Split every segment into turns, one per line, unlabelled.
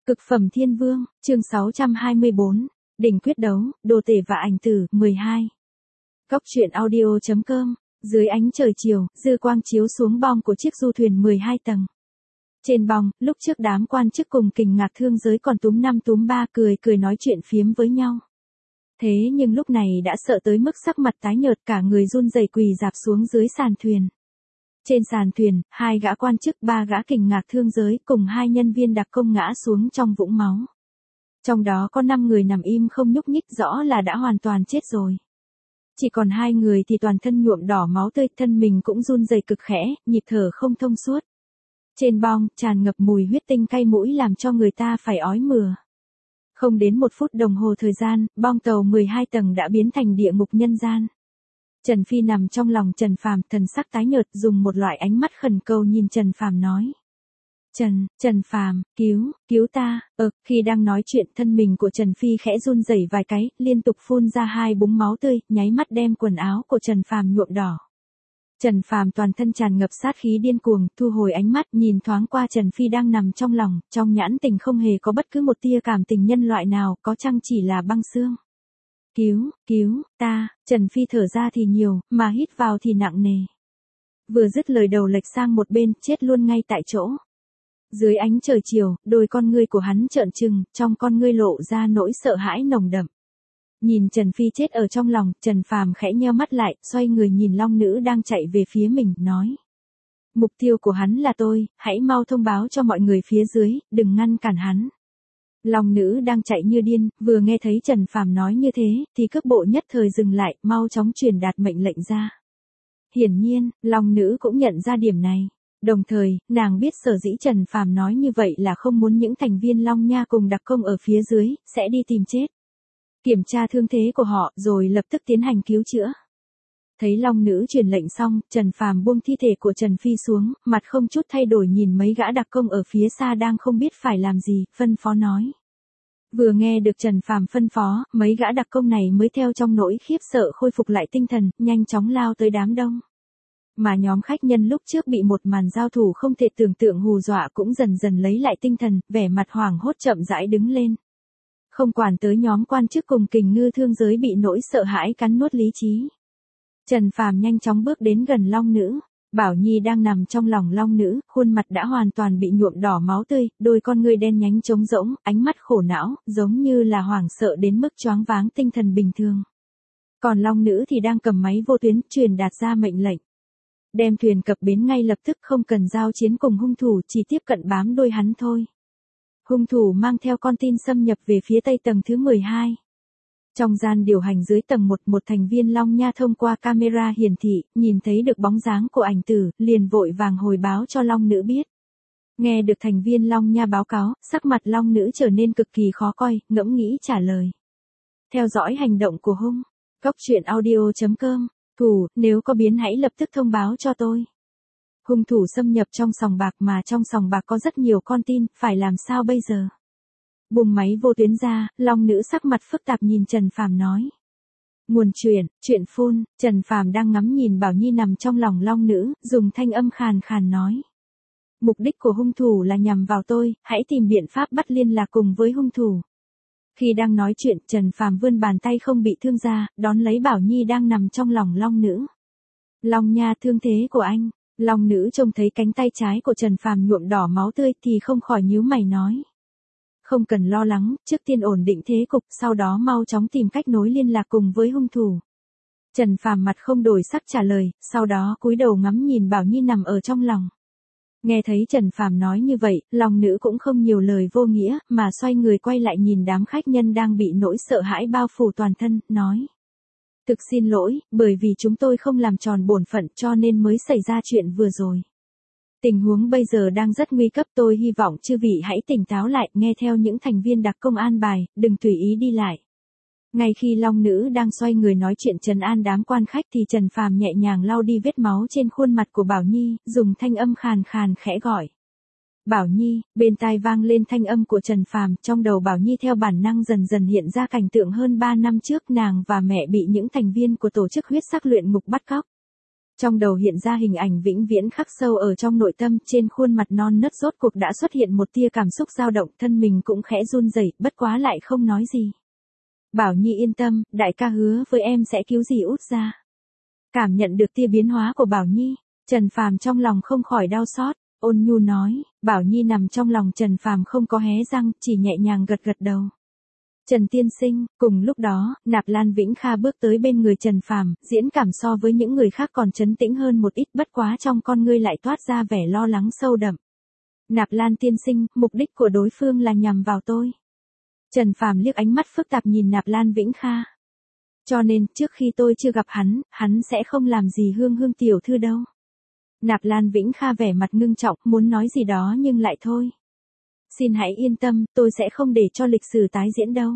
Cực phẩm thiên vương, chương 624, đỉnh quyết đấu, đồ tể và ảnh tử, 12. Góc truyện audio.com, dưới ánh trời chiều, dư quang chiếu xuống bong của chiếc du thuyền 12 tầng. Trên bong, lúc trước đám quan chức cùng kình ngạc thương giới còn túm năm túm ba cười nói chuyện phiếm với nhau. Thế nhưng lúc này đã sợ tới mức sắc mặt tái nhợt, cả người run rẩy quỳ rạp xuống dưới sàn thuyền. Trên sàn thuyền, 2 gã quan chức, 3 gã kình ngạc thương giới cùng 2 nhân viên đặc công ngã xuống trong vũng máu. Trong đó có 5 người nằm im không nhúc nhích, rõ là đã hoàn toàn chết rồi. Chỉ còn 2 người thì toàn thân nhuộm đỏ máu tươi, thân mình cũng run rẩy cực khẽ, nhịp thở không thông suốt. Trên bong, tràn ngập mùi huyết tinh cay mũi làm cho người ta phải ói mửa. Không đến 1 phút đồng hồ thời gian, bong tàu 12 tầng đã biến thành địa ngục nhân gian. Trần Phi nằm trong lòng Trần Phàm, thần sắc tái nhợt, dùng một loại ánh mắt khẩn cầu nhìn Trần Phàm nói. Trần Phàm, cứu ta. Khi đang nói chuyện, thân mình của Trần Phi khẽ run rẩy vài cái, liên tục phun ra 2 búng máu tươi, nháy mắt đem quần áo của Trần Phàm nhuộm đỏ. Trần Phàm toàn thân tràn ngập sát khí điên cuồng, thu hồi ánh mắt, nhìn thoáng qua Trần Phi đang nằm trong lòng, trong nhãn tình không hề có bất cứ một tia cảm tình nhân loại nào, có chăng chỉ là băng xương. Cứu ta. Trần Phi thở ra thì nhiều, mà hít vào thì nặng nề. Vừa dứt lời đầu lệch sang một bên, chết luôn ngay tại chỗ. Dưới ánh trời chiều, đôi con ngươi của hắn trợn trừng, trong con ngươi lộ ra nỗi sợ hãi nồng đậm. Nhìn Trần Phi chết ở trong lòng, Trần Phàm khẽ nheo mắt lại, xoay người nhìn long nữ đang chạy về phía mình, nói. Mục tiêu của hắn là tôi, hãy mau thông báo cho mọi người phía dưới, đừng ngăn cản hắn. Long nữ đang chạy như điên, vừa nghe thấy Trần Phàm nói như thế, thì cước bộ nhất thời dừng lại, mau chóng truyền đạt mệnh lệnh ra. Hiển nhiên, long nữ cũng nhận ra điểm này. Đồng thời, nàng biết sở dĩ Trần Phàm nói như vậy là không muốn những thành viên Long Nha cùng đặc công ở phía dưới, sẽ đi tìm chết. Kiểm tra thương thế của họ, rồi lập tức tiến hành cứu chữa. Thấy long nữ truyền lệnh xong, Trần Phàm buông thi thể của Trần Phi xuống, mặt không chút thay đổi nhìn mấy gã đặc công ở phía xa đang không biết phải làm gì, phân phó nói. Vừa nghe được Trần Phàm phân phó, mấy gã đặc công này mới theo trong nỗi khiếp sợ khôi phục lại tinh thần, nhanh chóng lao tới đám đông. Mà nhóm khách nhân lúc trước bị một màn giao thủ không thể tưởng tượng hù dọa cũng dần dần lấy lại tinh thần, vẻ mặt hoảng hốt chậm rãi đứng lên. Không quản tới nhóm quan chức cùng kình ngư thương giới bị nỗi sợ hãi cắn nuốt lý trí. Trần Phàm nhanh chóng bước đến gần long nữ. Bảo Nhi đang nằm trong lòng long nữ, khuôn mặt đã hoàn toàn bị nhuộm đỏ máu tươi, đôi con ngươi đen nhánh trống rỗng, ánh mắt khổ não, giống như là hoảng sợ đến mức choáng váng tinh thần bình thường. Còn long nữ thì đang cầm máy vô tuyến, truyền đạt ra mệnh lệnh. Đem thuyền cập bến ngay lập tức, không cần giao chiến cùng hung thủ, chỉ tiếp cận bám đuôi hắn thôi. Hung thủ mang theo con tin xâm nhập về phía tây tầng thứ 12. Trong gian điều hành dưới tầng 1, một thành viên Long Nha thông qua camera hiển thị, nhìn thấy được bóng dáng của ảnh tử, liền vội vàng hồi báo cho long nữ biết. Nghe được thành viên Long Nha báo cáo, sắc mặt long nữ trở nên cực kỳ khó coi, ngẫm nghĩ trả lời. Theo dõi hành động của hung. Góc truyện audio.com. Thủ, nếu có biến hãy lập tức thông báo cho tôi. Hung thủ xâm nhập trong sòng bạc, mà trong sòng bạc có rất nhiều con tin, phải làm sao bây giờ? Buông máy vô tuyến ra, long nữ sắc mặt phức tạp nhìn Trần Phàm nói. Nguồn chuyện phun. Trần Phàm đang ngắm nhìn Bảo Nhi nằm trong lòng long nữ, dùng thanh âm khàn khàn nói. Mục đích của hung thủ là nhằm vào tôi, hãy tìm biện pháp bắt liên lạc cùng với hung thủ. Khi đang nói chuyện, Trần Phàm vươn bàn tay không bị thương ra, đón lấy Bảo Nhi đang nằm trong lòng long nữ. Long Nha, thương thế của anh. Long nữ trông thấy cánh tay trái của Trần Phàm nhuộm đỏ máu tươi thì không khỏi nhíu mày nói. Không cần lo lắng, trước tiên ổn định thế cục, sau đó mau chóng tìm cách nối liên lạc cùng với hung thủ. Trần Phàm mặt không đổi sắc trả lời, sau đó cúi đầu ngắm nhìn Bảo Nhi nằm ở trong lòng. Nghe thấy Trần Phàm nói như vậy, long nữ cũng không nhiều lời vô nghĩa, mà xoay người quay lại nhìn đám khách nhân đang bị nỗi sợ hãi bao phủ toàn thân, nói. Thực xin lỗi, bởi vì chúng tôi không làm tròn bổn phận cho nên mới xảy ra chuyện vừa rồi. Tình huống bây giờ đang rất nguy cấp, tôi hy vọng chư vị hãy tỉnh táo lại, nghe theo những thành viên đặc công an bài, đừng tùy ý đi lại. Ngay khi long nữ đang xoay người nói chuyện trấn an đám quan khách thì Trần Phàm nhẹ nhàng lau đi vết máu trên khuôn mặt của Bảo Nhi, dùng thanh âm khàn khàn khẽ gọi. Bảo Nhi, bên tai vang lên thanh âm của Trần Phàm, trong đầu Bảo Nhi theo bản năng dần dần hiện ra cảnh tượng hơn 3 năm trước nàng và mẹ bị những thành viên của tổ chức huyết sắc luyện ngục bắt cóc. Trong đầu hiện ra hình ảnh vĩnh viễn khắc sâu ở trong nội tâm, trên khuôn mặt non nớt rốt cuộc đã xuất hiện một tia cảm xúc dao động, thân mình cũng khẽ run rẩy, bất quá lại không nói gì. Bảo Nhi yên tâm, đại ca hứa với em sẽ cứu dì út ra. Cảm nhận được tia biến hóa của Bảo Nhi, Trần Phàm trong lòng không khỏi đau xót, ôn nhu nói, Bảo Nhi nằm trong lòng Trần Phàm không có hé răng, chỉ nhẹ nhàng gật gật đầu. Trần tiên sinh, cùng lúc đó, Nạp Lan Vĩnh Kha bước tới bên người Trần Phàm, diễn cảm so với những người khác còn trấn tĩnh hơn một ít, bất quá trong con ngươi lại toát ra vẻ lo lắng sâu đậm. Nạp Lan tiên sinh, mục đích của đối phương là nhằm vào tôi. Trần Phàm liếc ánh mắt phức tạp nhìn Nạp Lan Vĩnh Kha. Cho nên, trước khi tôi chưa gặp hắn sẽ không làm gì Hương Hương tiểu thư đâu. Nạp Lan Vĩnh Kha vẻ mặt ngưng trọng, muốn nói gì đó nhưng lại thôi. Xin hãy yên tâm, tôi sẽ không để cho lịch sử tái diễn đâu.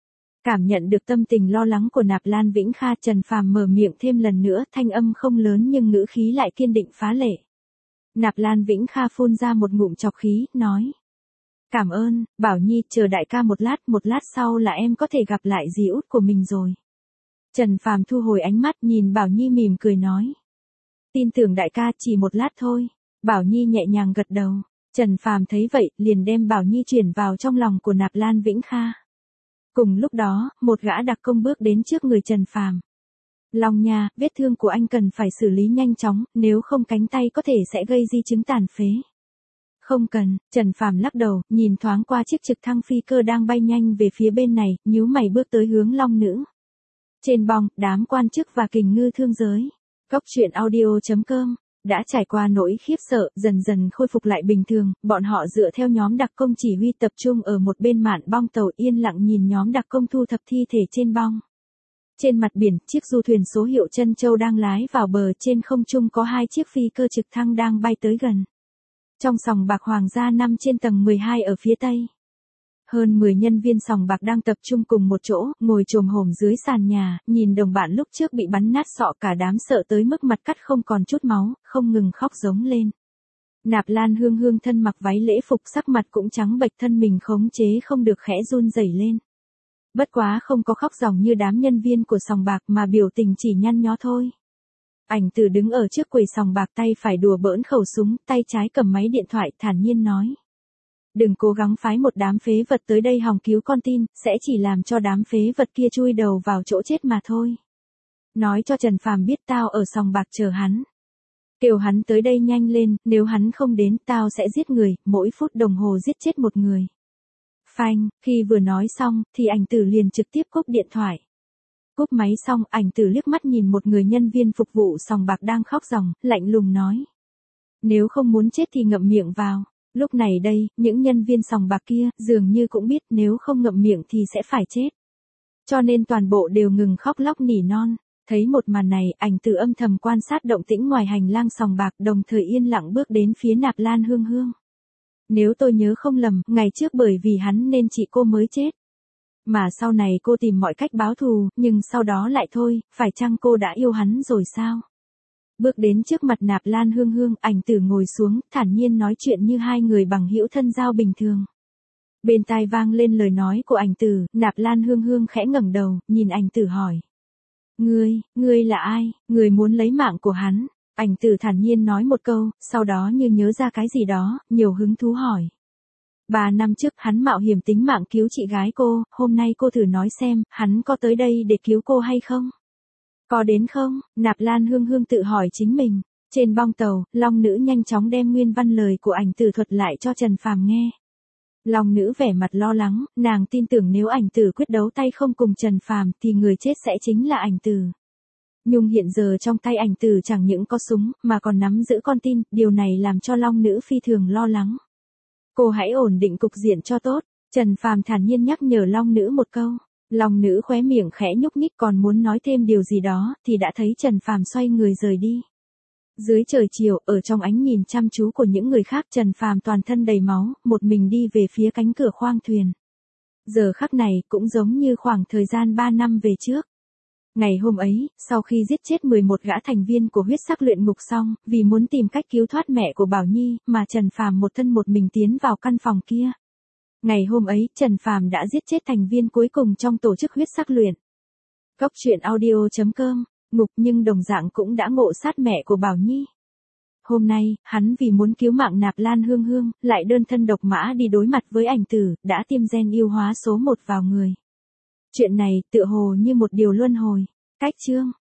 Cảm nhận được tâm tình lo lắng của Nạp Lan Vĩnh Kha, Trần Phàm mở miệng thêm lần nữa, thanh âm không lớn nhưng ngữ khí lại kiên định phá lệ. Nạp Lan Vĩnh Kha phun ra một ngụm trọc khí, nói. Cảm ơn, Bảo Nhi, chờ đại ca một lát sau là em có thể gặp lại dì út của mình rồi. Trần Phàm thu hồi ánh mắt nhìn Bảo Nhi mỉm cười nói. Tin tưởng đại ca, chỉ một lát thôi. Bảo Nhi nhẹ nhàng gật đầu. Trần Phàm thấy vậy, liền đem Bảo Nhi chuyển vào trong lòng của Nạp Lan Vĩnh Kha. Cùng lúc đó, một gã đặc công bước đến trước người Trần Phàm. Long nha, vết thương của anh cần phải xử lý nhanh chóng, nếu không cánh tay có thể sẽ gây di chứng tàn phế. Không cần, Trần Phàm lắc đầu, nhìn thoáng qua chiếc trực thăng phi cơ đang bay nhanh về phía bên này, nhíu mày bước tới hướng Long Nữ. Trên bong, đám quan chức và kình ngư thương giới. Cốc truyện audio.com đã trải qua nỗi khiếp sợ, dần dần khôi phục lại bình thường, bọn họ dựa theo nhóm đặc công chỉ huy tập trung ở một bên mạn bong tàu, yên lặng nhìn nhóm đặc công thu thập thi thể trên bong. Trên mặt biển, chiếc du thuyền số hiệu Trân Châu đang lái vào bờ, trên không trung có 2 chiếc phi cơ trực thăng đang bay tới gần. Trong sòng bạc Hoàng gia 5 trên tầng 12 ở phía tây. Hơn 10 nhân viên sòng bạc đang tập trung cùng một chỗ, ngồi chồm hổm dưới sàn nhà, nhìn đồng bạn lúc trước bị bắn nát sọ, cả đám sợ tới mức mặt cắt không còn chút máu, không ngừng khóc giống lên. Nạp Lan Hương Hương thân mặc váy lễ phục, sắc mặt cũng trắng bệch, thân mình khống chế không được khẽ run rẩy lên. Bất quá không có khóc ròng như đám nhân viên của sòng bạc, mà biểu tình chỉ nhăn nhó thôi. Ảnh Tử đứng ở trước quầy sòng bạc, tay phải đùa bỡn khẩu súng, tay trái cầm máy điện thoại, thản nhiên nói. Đừng cố gắng phái một đám phế vật tới đây hòng cứu con tin, sẽ chỉ làm cho đám phế vật kia chui đầu vào chỗ chết mà thôi. Nói cho Trần Phàm biết tao ở sòng bạc chờ hắn. Kêu hắn tới đây nhanh lên, nếu hắn không đến tao sẽ giết người, mỗi phút đồng hồ giết chết một người. Phanh, khi vừa nói xong, thì Ảnh Tử liền trực tiếp cúp điện thoại. Cúp máy xong, Ảnh Tử liếc mắt nhìn một người nhân viên phục vụ sòng bạc đang khóc ròng, lạnh lùng nói. Nếu không muốn chết thì ngậm miệng vào. Lúc này đây, những nhân viên sòng bạc kia, dường như cũng biết nếu không ngậm miệng thì sẽ phải chết. Cho nên toàn bộ đều ngừng khóc lóc nỉ non. Thấy một màn này, Ảnh Tử âm thầm quan sát động tĩnh ngoài hành lang sòng bạc, đồng thời yên lặng bước đến phía Nạp Lan Hương Hương. Nếu tôi nhớ không lầm, ngày trước bởi vì hắn nên chị cô mới chết. Mà sau này cô tìm mọi cách báo thù, nhưng sau đó lại thôi, phải chăng cô đã yêu hắn rồi sao? Bước đến trước mặt Nạp Lan Hương Hương, Ảnh Tử ngồi xuống, thản nhiên nói chuyện như hai người bằng hữu thân giao bình thường. Bên tai vang lên lời nói của Ảnh Tử, Nạp Lan Hương Hương khẽ ngẩng đầu, nhìn Ảnh Tử hỏi. Ngươi là ai, người muốn lấy mạng của hắn? Ảnh Tử thản nhiên nói một câu, sau đó như nhớ ra cái gì đó, nhiều hứng thú hỏi. 3 năm trước hắn mạo hiểm tính mạng cứu chị gái cô, hôm nay cô thử nói xem, hắn có tới đây để cứu cô hay không? Có đến không? Nạp Lan Hương Hương tự hỏi chính mình. Trên bong tàu, Long Nữ nhanh chóng đem nguyên văn lời của Ảnh Tử thuật lại cho Trần Phàm nghe. Long Nữ vẻ mặt lo lắng, nàng tin tưởng nếu Ảnh Tử quyết đấu tay không cùng Trần Phàm thì người chết sẽ chính là Ảnh Tử. Nhưng hiện giờ trong tay Ảnh Tử chẳng những có súng, mà còn nắm giữ con tin, điều này làm cho Long Nữ phi thường lo lắng. Cô hãy ổn định cục diện cho tốt, Trần Phàm thản nhiên nhắc nhở Long Nữ một câu. Long Nữ khóe miệng khẽ nhúc nhích, còn muốn nói thêm điều gì đó, thì đã thấy Trần Phàm xoay người rời đi. Dưới trời chiều, ở trong ánh nhìn chăm chú của những người khác, Trần Phàm toàn thân đầy máu, một mình đi về phía cánh cửa khoang thuyền. Giờ khắc này, cũng giống như khoảng thời gian 3 năm về trước. Ngày hôm ấy, sau khi giết chết 11 gã thành viên của huyết sắc luyện ngục xong, vì muốn tìm cách cứu thoát mẹ của Bảo Nhi, mà Trần Phàm một thân một mình tiến vào căn phòng kia. Ngày hôm ấy, Trần Phàm đã giết chết thành viên cuối cùng trong tổ chức huyết sắc luyện. Cốc truyện audio.com ngục nhưng đồng dạng cũng đã ngộ sát mẹ của Bảo Nhi. Hôm nay, hắn vì muốn cứu mạng Nạp Lan Hương Hương, lại đơn thân độc mã đi đối mặt với ảnh tử, đã tiêm gen yêu hóa số 1 vào người. Chuyện này tựa hồ như một điều luân hồi. Cách chương